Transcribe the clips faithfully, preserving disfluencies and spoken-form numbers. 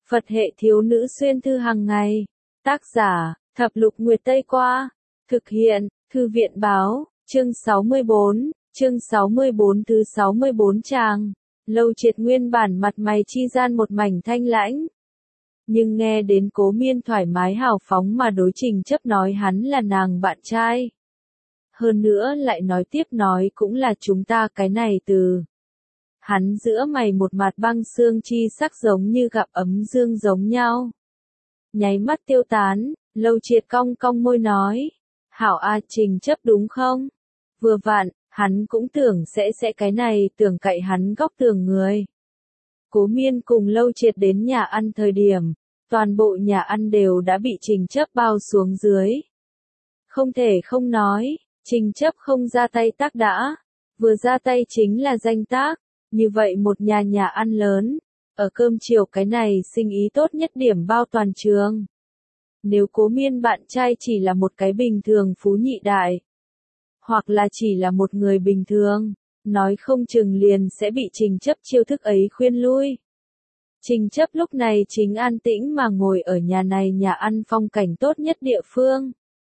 Phật hệ thiếu nữ xuyên thư hàng ngày. Tác giả, Thập Lục Nguyệt Tây Qua. Thực hiện, Thư viện Báo, chương sáu mươi bốn, chương sáu mươi bốn thứ sáu mươi bốn trang. Lâu Triệt nguyên bản mặt mày chi gian một mảnh thanh lãnh. Nhưng nghe đến Cố Miên thoải mái hào phóng mà đối Trình Chấp nói hắn là nàng bạn trai. Hơn nữa lại nói tiếp nói cũng là chúng ta cái này từ. Hắn giữa mày một mặt băng xương chi sắc giống như gặp ấm dương giống nhau. Nháy mắt tiêu tán, Lâu Triệt cong cong môi nói. Hảo a Trình Chấp đúng không? Vừa vặn, hắn cũng tưởng sẽ sẽ cái này tưởng cậy hắn góc tường người. Cố Miên cùng Lâu Triệt đến nhà ăn thời điểm, toàn bộ nhà ăn đều đã bị Trình Chấp bao xuống dưới. Không thể không nói, Trình Chấp không ra tay tác đã, vừa ra tay chính là danh tác, như vậy một nhà nhà ăn lớn, ở cơm chiều cái này sinh ý tốt nhất điểm bao toàn trường. Nếu Cố Miên bạn trai chỉ là một cái bình thường phú nhị đại, hoặc là chỉ là một người bình thường, nói không chừng liền sẽ bị Trình Chấp chiêu thức ấy khuyên lui. Trình Chấp lúc này chính an tĩnh mà ngồi ở nhà này nhà ăn phong cảnh tốt nhất địa phương.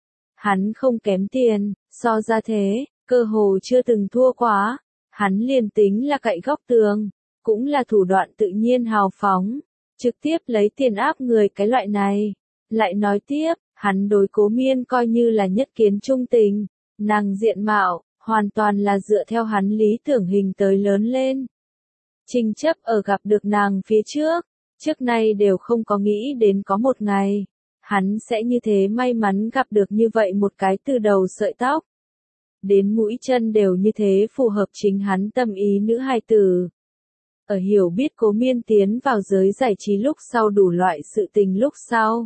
Hắn không kém tiền, so ra thế, cơ hồ chưa từng thua quá, hắn liền tính là cậy góc tường, cũng là thủ đoạn tự nhiên hào phóng, trực tiếp lấy tiền áp người cái loại này. Lại nói tiếp, hắn đối Cố Miên coi như là nhất kiến trung tình, nàng diện mạo, hoàn toàn là dựa theo hắn lý tưởng hình tới lớn lên. Trình Chấp ở gặp được nàng phía trước, trước nay đều không có nghĩ đến có một ngày, hắn sẽ như thế may mắn gặp được như vậy một cái từ đầu sợi tóc. Đến mũi chân đều như thế phù hợp chính hắn tâm ý nữ hài tử. Ở hiểu biết Cố Miên tiến vào giới giải trí lúc sau đủ loại sự tình lúc sau.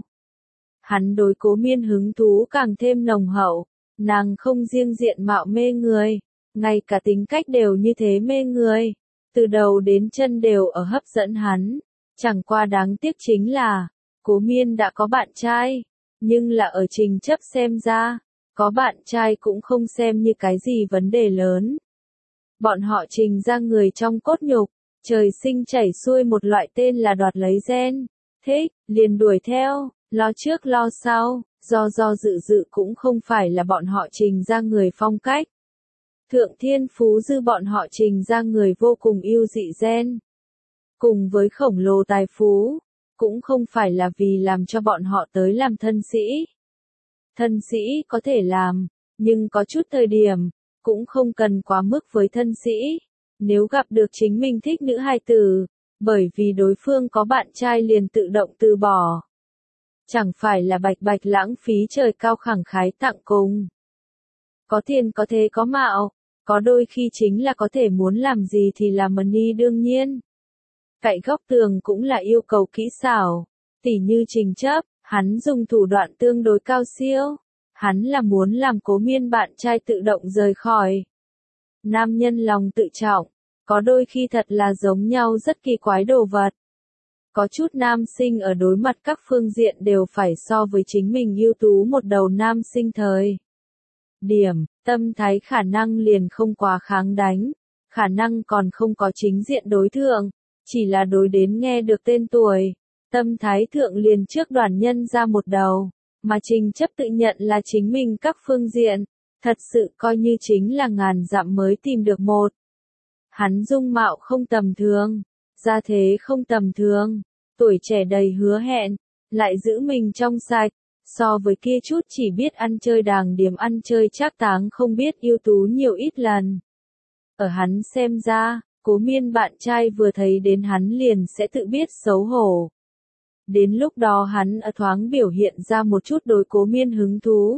Hắn đối Cố Miên hứng thú càng thêm nồng hậu, nàng không riêng diện mạo mê người, ngay cả tính cách đều như thế mê người, từ đầu đến chân đều ở hấp dẫn hắn, chẳng qua đáng tiếc chính là, Cố Miên đã có bạn trai, nhưng là ở Trình Chấp xem ra, có bạn trai cũng không xem như cái gì vấn đề lớn. Bọn họ Trình ra người trong cốt nhục, trời sinh chảy xuôi một loại tên là đoạt lấy gen, thích, liền đuổi theo. Lo trước lo sau, do do dự dự cũng không phải là bọn họ Trình ra người phong cách. Thượng thiên phú dư bọn họ Trình ra người vô cùng yêu dị gen. Cùng với khổng lồ tài phú, cũng không phải là vì làm cho bọn họ tới làm thân sĩ. Thân sĩ có thể làm, nhưng có chút thời điểm, cũng không cần quá mức với thân sĩ. Nếu gặp được chính mình thích nữ hài tử, bởi vì đối phương có bạn trai liền tự động từ bỏ. Chẳng phải là bạch bạch lãng phí trời cao khẳng khái tặng cùng. Có tiền có thế có mạo, có đôi khi chính là có thể muốn làm gì thì làm money đương nhiên. Cậy góc tường cũng là yêu cầu kỹ xảo, tỉ như Trình Chấp, hắn dùng thủ đoạn tương đối cao siêu, hắn là muốn làm Cố Miên bạn trai tự động rời khỏi. Nam nhân lòng tự trọng, có đôi khi thật là giống nhau rất kỳ quái đồ vật. Có chút nam sinh ở đối mặt các phương diện đều phải so với chính mình ưu tú một đầu nam sinh thời. Điểm, tâm thái khả năng liền không quá kháng đánh, khả năng còn không có chính diện đối thượng, chỉ là đối đến nghe được tên tuổi, tâm thái thượng liền trước đoàn nhân ra một đầu, mà Trình Chấp tự nhận là chính mình các phương diện, thật sự coi như chính là ngàn dặm mới tìm được một. Hắn dung mạo không tầm thường. Gia thế không tầm thường, tuổi trẻ đầy hứa hẹn, lại giữ mình trong sạch, so với kia chút chỉ biết ăn chơi đàng điếm ăn chơi trác táng không biết ưu tú nhiều ít lần. Ở hắn xem ra, Cố Miên bạn trai vừa thấy đến hắn liền sẽ tự biết xấu hổ. Đến lúc đó hắn ở thoáng biểu hiện ra một chút đối Cố Miên hứng thú.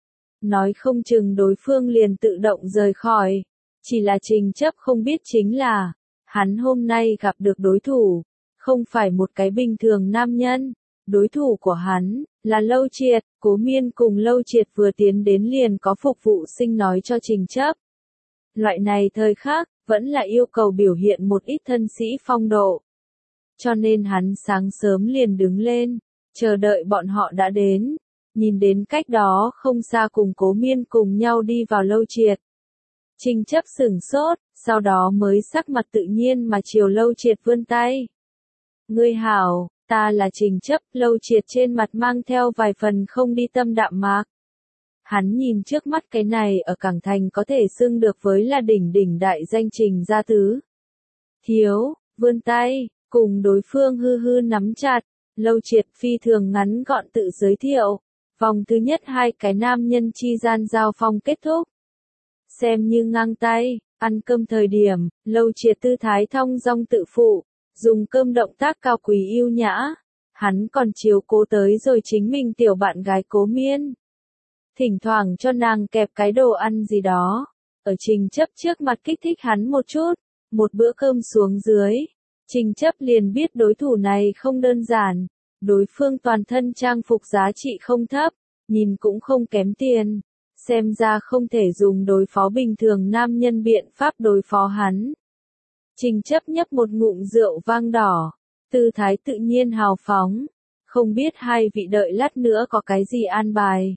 Nói không chừng đối phương liền tự động rời khỏi, chỉ là Trình Chấp không biết chính là, hắn hôm nay gặp được đối thủ, không phải một cái bình thường nam nhân, đối thủ của hắn, là Lâu Triệt. Cố Miên cùng Lâu Triệt vừa tiến đến liền có phục vụ sinh nói cho Trình Chấp. Loại này thời khắc, vẫn là yêu cầu biểu hiện một ít thân sĩ phong độ. Cho nên hắn sáng sớm liền đứng lên, chờ đợi bọn họ đã đến, nhìn đến cách đó không xa cùng Cố Miên cùng nhau đi vào Lâu Triệt. Trình Chấp sửng sốt, sau đó mới sắc mặt tự nhiên mà chiều Lâu Triệt vươn tay. Ngươi hảo, Ta là Trình Chấp, Lâu Triệt trên mặt mang theo vài phần không đi tâm đạm mạc. Hắn nhìn trước mắt cái này ở Cảng Thành có thể xưng được với là đỉnh đỉnh đại danh Trình gia tứ. Thiếu, vươn tay, cùng đối phương hư hư nắm chặt, Lâu Triệt phi thường ngắn gọn tự giới thiệu. Vòng thứ nhất hai cái nam nhân chi gian giao phong kết thúc. Xem như ngang tay, ăn cơm thời điểm, Lâu Triệt tư thái thong dong tự phụ, dùng cơm động tác cao quý yêu nhã. Hắn còn chiếu cố tới rồi chính mình tiểu bạn gái Cố Miên. Thỉnh thoảng cho nàng kẹp cái đồ ăn gì đó, ở Trình Chấp trước mặt kích thích hắn một chút, một bữa cơm xuống dưới. Trình Chấp liền biết đối thủ này không đơn giản, đối phương toàn thân trang phục giá trị không thấp, nhìn cũng không kém tiền, xem ra không thể dùng đối phó bình thường nam nhân biện pháp đối phó hắn. Trình Chấp nhấp một ngụm rượu vang đỏ, tư thái tự nhiên hào phóng, không biết hai vị đợi lát nữa có cái gì an bài.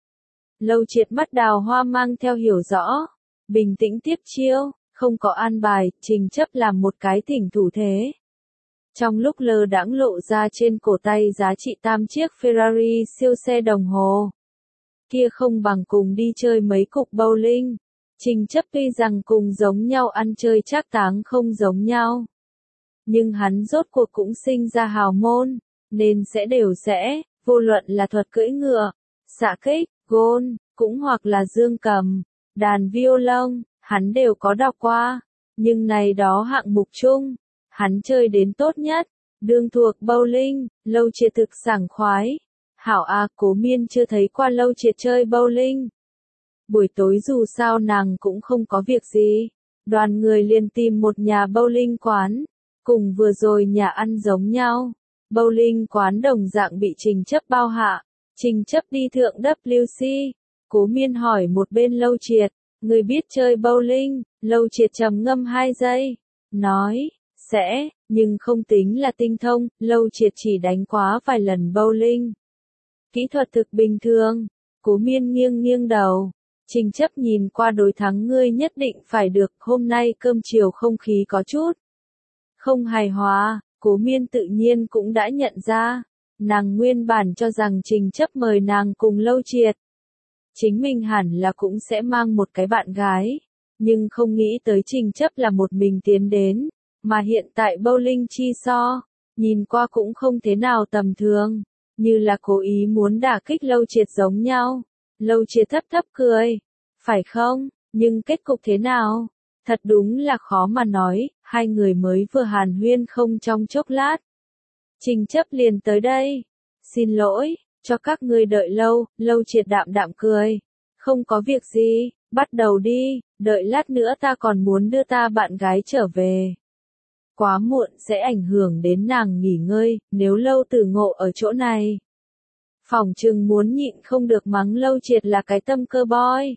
Lâu Triệt mắt đào hoa mang theo hiểu rõ, bình tĩnh tiếp chiêu, không có an bài, Trình Chấp làm một cái thỉnh thủ thế. Trong lúc lơ đãng lộ ra trên cổ tay giá trị tam chiếc Ferrari siêu xe đồng hồ. Kia không bằng cùng đi chơi mấy cục bowling. Trình Chấp tuy rằng cùng giống nhau ăn chơi trác táng không giống nhau. Nhưng hắn rốt cuộc cũng sinh ra hào môn, nên sẽ đều sẽ, vô luận là thuật cưỡi ngựa, xạ kích, gôn, cũng hoặc là dương cầm, đàn violon, hắn đều có đọc qua. Nhưng này đó hạng mục chung, hắn chơi đến tốt nhất, đương thuộc bowling, Lâu Triệt thực sảng khoái. Hảo a, Cố Miên chưa thấy qua Lâu Triệt chơi bowling. Buổi tối dù sao nàng cũng không có việc gì, đoàn người liền tìm một nhà bowling quán, cùng vừa rồi nhà ăn giống nhau. Bowling quán đồng dạng bị Trình Chấp bao hạ, Trình Chấp đi thượng W C, Cố Miên hỏi một bên Lâu Triệt, người biết chơi bowling, Lâu Triệt trầm ngâm hai giây, nói, sẽ, nhưng không tính là tinh thông, Lâu Triệt chỉ đánh quá vài lần bowling. Kỹ thuật thực bình thường, Cố Miên nghiêng nghiêng đầu, Trình Chấp nhìn qua đối thắng ngươi nhất định phải được, hôm nay cơm chiều không khí có chút không hài hòa, Cố Miên tự nhiên cũng đã nhận ra, nàng nguyên bản cho rằng Trình Chấp mời nàng cùng Lâu Triệt. Chính mình hẳn là cũng sẽ mang một cái bạn gái, nhưng không nghĩ tới Trình Chấp là một mình tiến đến, mà hiện tại bowling chi so, nhìn qua cũng không thế nào tầm thường, như là cố ý muốn đả kích Lâu Triệt giống nhau. Lâu Triệt thấp thấp cười, phải không, nhưng kết cục thế nào? Thật đúng là khó mà nói, hai người mới vừa hàn huyên không trong chốc lát. Trình Chấp liền tới đây, xin lỗi, cho các ngươi đợi lâu, Lâu Triệt đạm đạm cười, không có việc gì, bắt đầu đi, đợi lát nữa ta còn muốn đưa ta bạn gái trở về. Quá muộn sẽ ảnh hưởng đến nàng nghỉ ngơi, nếu Lâu Tử Ngộ ở chỗ này. Phỏng chừng muốn nhịn không được mắng Lâu Triệt là cái tâm cơ boy.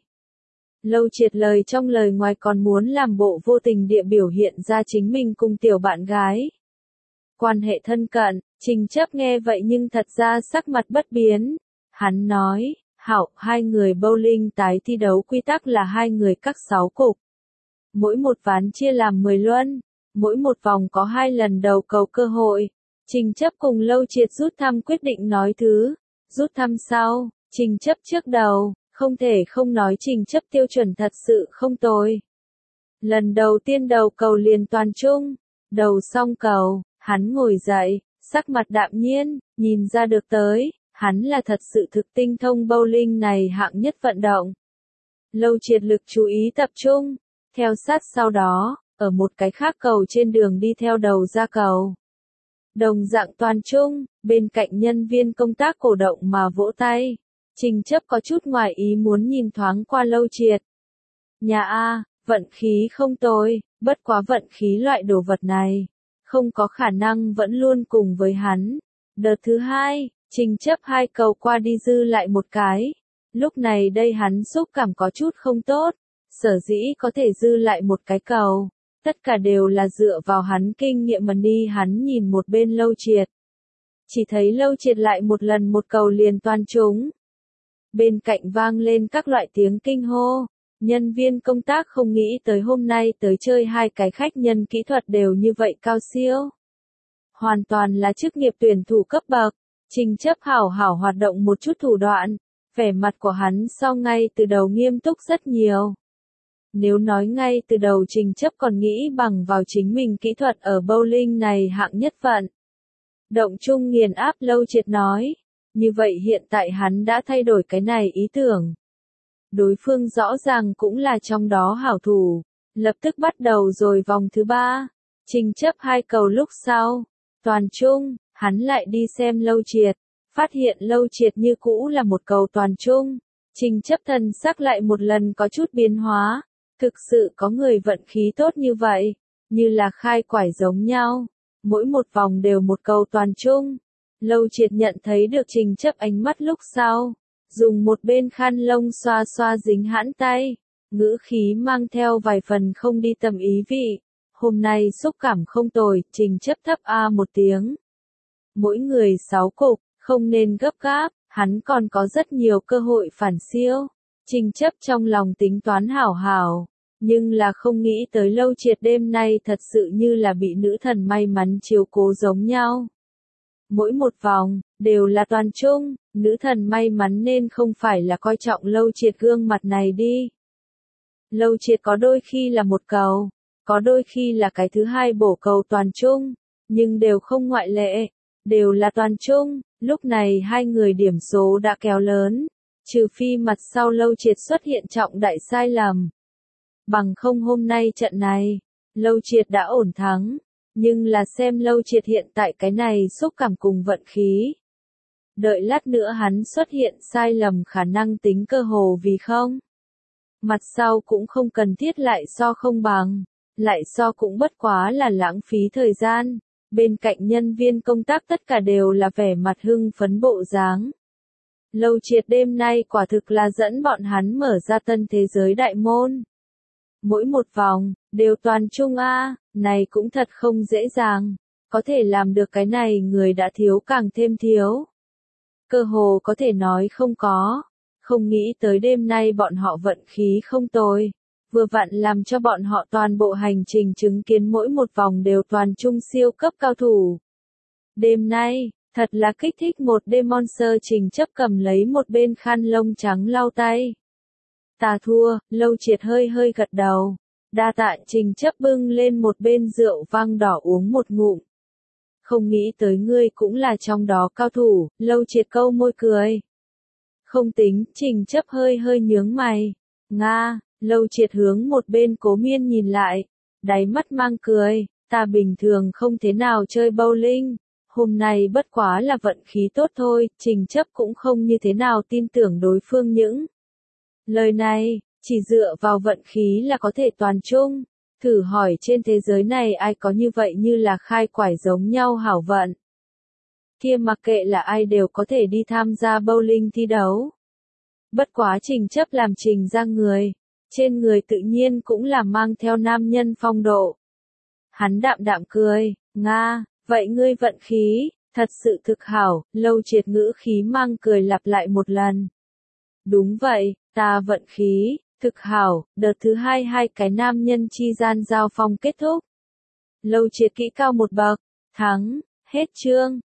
Lâu Triệt lời trong lời ngoài còn muốn làm bộ vô tình địa biểu hiện ra chính mình cùng tiểu bạn gái. Quan hệ thân cận, Trình Chấp nghe vậy nhưng thật ra sắc mặt bất biến. Hắn nói, hảo, hai người bowling tái thi đấu quy tắc là hai người cắt sáu cục. Mỗi một ván chia làm mười luân, mỗi một vòng có hai lần đầu cầu cơ hội. Trình Chấp cùng Lâu Triệt rút thăm quyết định nói thứ. Rút thăm sau, Trình Chấp trước đầu, không thể không nói Trình Chấp tiêu chuẩn thật sự không tồi. Lần đầu tiên đầu cầu liền toàn trung, đầu xong cầu, hắn ngồi dậy, sắc mặt đạm nhiên, nhìn ra được tới, hắn là thật sự thực tinh thông bowling này hạng nhất vận động. Lâu Triệt lực chú ý tập trung, theo sát sau đó, ở một cái khác cầu trên đường đi theo đầu ra cầu. Đồng dạng toàn trung, bên cạnh nhân viên công tác cổ động mà vỗ tay. Trình Chấp có chút ngoài ý muốn nhìn thoáng qua Lâu Triệt. Nhà A, vận khí không tồi, bất quá vận khí loại đồ vật này, không có khả năng vẫn luôn cùng với hắn. Đợt thứ hai, Trình Chấp hai cầu qua đi dư lại một cái. Lúc này đây hắn xúc cảm có chút không tốt, sở dĩ có thể dư lại một cái cầu. Tất cả đều là dựa vào hắn kinh nghiệm mà đi hắn nhìn một bên Lâu Triệt. Chỉ thấy Lâu Triệt lại một lần một cầu liền toàn trúng. Bên cạnh vang lên các loại tiếng kinh hô. Nhân viên công tác không nghĩ tới hôm nay tới chơi hai cái khách nhân kỹ thuật đều như vậy cao siêu. hoàn toàn là chức nghiệp tuyển thủ cấp bậc. Trình chấp hảo hảo hoạt động một chút thủ đoạn, vẻ mặt của hắn sau ngay từ đầu nghiêm túc rất nhiều. Nếu nói ngay từ đầu Trình chấp còn nghĩ bằng vào chính mình kỹ thuật ở bowling này hạng nhất vận. Động chung nghiền áp Lâu Triệt nói, như vậy hiện tại hắn đã thay đổi cái này ý tưởng. Đối phương rõ ràng cũng là trong đó hảo thủ, lập tức bắt đầu rồi vòng thứ ba. Trình chấp hai cầu lúc sau, toàn chung, hắn lại đi xem Lâu Triệt, phát hiện Lâu Triệt như cũ là một cầu toàn chung. Trình chấp thần sắc lại một lần có chút biến hóa, thực sự có người vận khí tốt như vậy, như là khai quải giống nhau, mỗi một vòng đều một cầu toàn chung. Lâu Triệt nhận thấy được Trình chấp ánh mắt lúc sau, dùng một bên khăn lông xoa xoa dính hãn tay, ngữ khí mang theo vài phần không đi tầm ý vị. Hôm nay xúc cảm không tồi, Trình chấp thấp a một tiếng. Mỗi người sáu cục, không nên gấp gáp, hắn còn có rất nhiều cơ hội phản siêu. Trình chấp trong lòng tính toán hảo hảo, nhưng là không nghĩ tới Lâu Triệt đêm nay thật sự như là bị nữ thần may mắn chiếu cố giống nhau. Mỗi một vòng, đều là toàn chung, nữ thần may mắn nên không phải là coi trọng Lâu Triệt gương mặt này đi. Lâu Triệt có đôi khi là một cầu, có đôi khi là cái thứ hai bổ cầu toàn chung, nhưng đều không ngoại lệ, đều là toàn chung. Lúc này hai người điểm số đã kéo lớn, trừ phi mặt sau Lâu Triệt xuất hiện trọng đại sai lầm. Bằng không hôm nay trận này, Lâu Triệt đã ổn thắng, nhưng là xem Lâu Triệt hiện tại cái này xúc cảm cùng vận khí. Đợi lát nữa hắn xuất hiện sai lầm khả năng tính cơ hồ vì không. Mặt sau cũng không cần thiết lại so không bằng, lại so cũng bất quá là lãng phí thời gian. Bên cạnh nhân viên công tác tất cả đều là vẻ mặt hưng phấn bộ dáng. Lâu Triệt đêm nay quả thực là dẫn bọn hắn mở ra tân thế giới đại môn. Mỗi một vòng, đều toàn chung a, này cũng thật không dễ dàng. Có thể làm được cái này người đã thiếu càng thêm thiếu. Cơ hồ có thể nói không có. Không nghĩ tới đêm nay bọn họ vận khí không tồi. Vừa vặn làm cho bọn họ toàn bộ hành trình chứng kiến mỗi một vòng đều toàn chung siêu cấp cao thủ. Đêm nay, thật là kích thích một đêm Monster. Trình chấp cầm lấy một bên khăn lông trắng lau tay. Ta thua, Lâu Triệt hơi hơi gật đầu. Đa tạ. Trình chấp bưng lên một bên rượu vang đỏ uống một ngụm. Không nghĩ tới ngươi cũng là trong đó cao thủ, Lâu Triệt câu môi cười. Không tính, Trình chấp hơi hơi nhướng mày. Nga. Lâu Triệt hướng một bên Cố Miên nhìn lại, đáy mắt mang cười, ta bình thường không thế nào chơi bowling, hôm nay bất quá là vận khí tốt thôi. Trình chấp cũng không như thế nào tin tưởng đối phương những lời này, chỉ dựa vào vận khí là có thể toàn chung, thử hỏi trên thế giới này ai có như vậy như là khai quải giống nhau hảo vận. Kia mặc kệ là ai đều có thể đi tham gia bowling thi đấu. Bất quá Trình chấp làm Trình ra người. Trên người tự nhiên cũng là mang theo nam nhân phong độ. Hắn đạm đạm cười, Nga, vậy ngươi vận khí, thật sự thực hảo. Lâu Triệt ngữ khí mang cười lặp lại một lần. Đúng vậy, ta vận khí, thực hảo. Đợt thứ hai hai cái nam nhân chi gian giao phong kết thúc. Lâu Triệt kỹ cao một bậc, thắng, hết chương.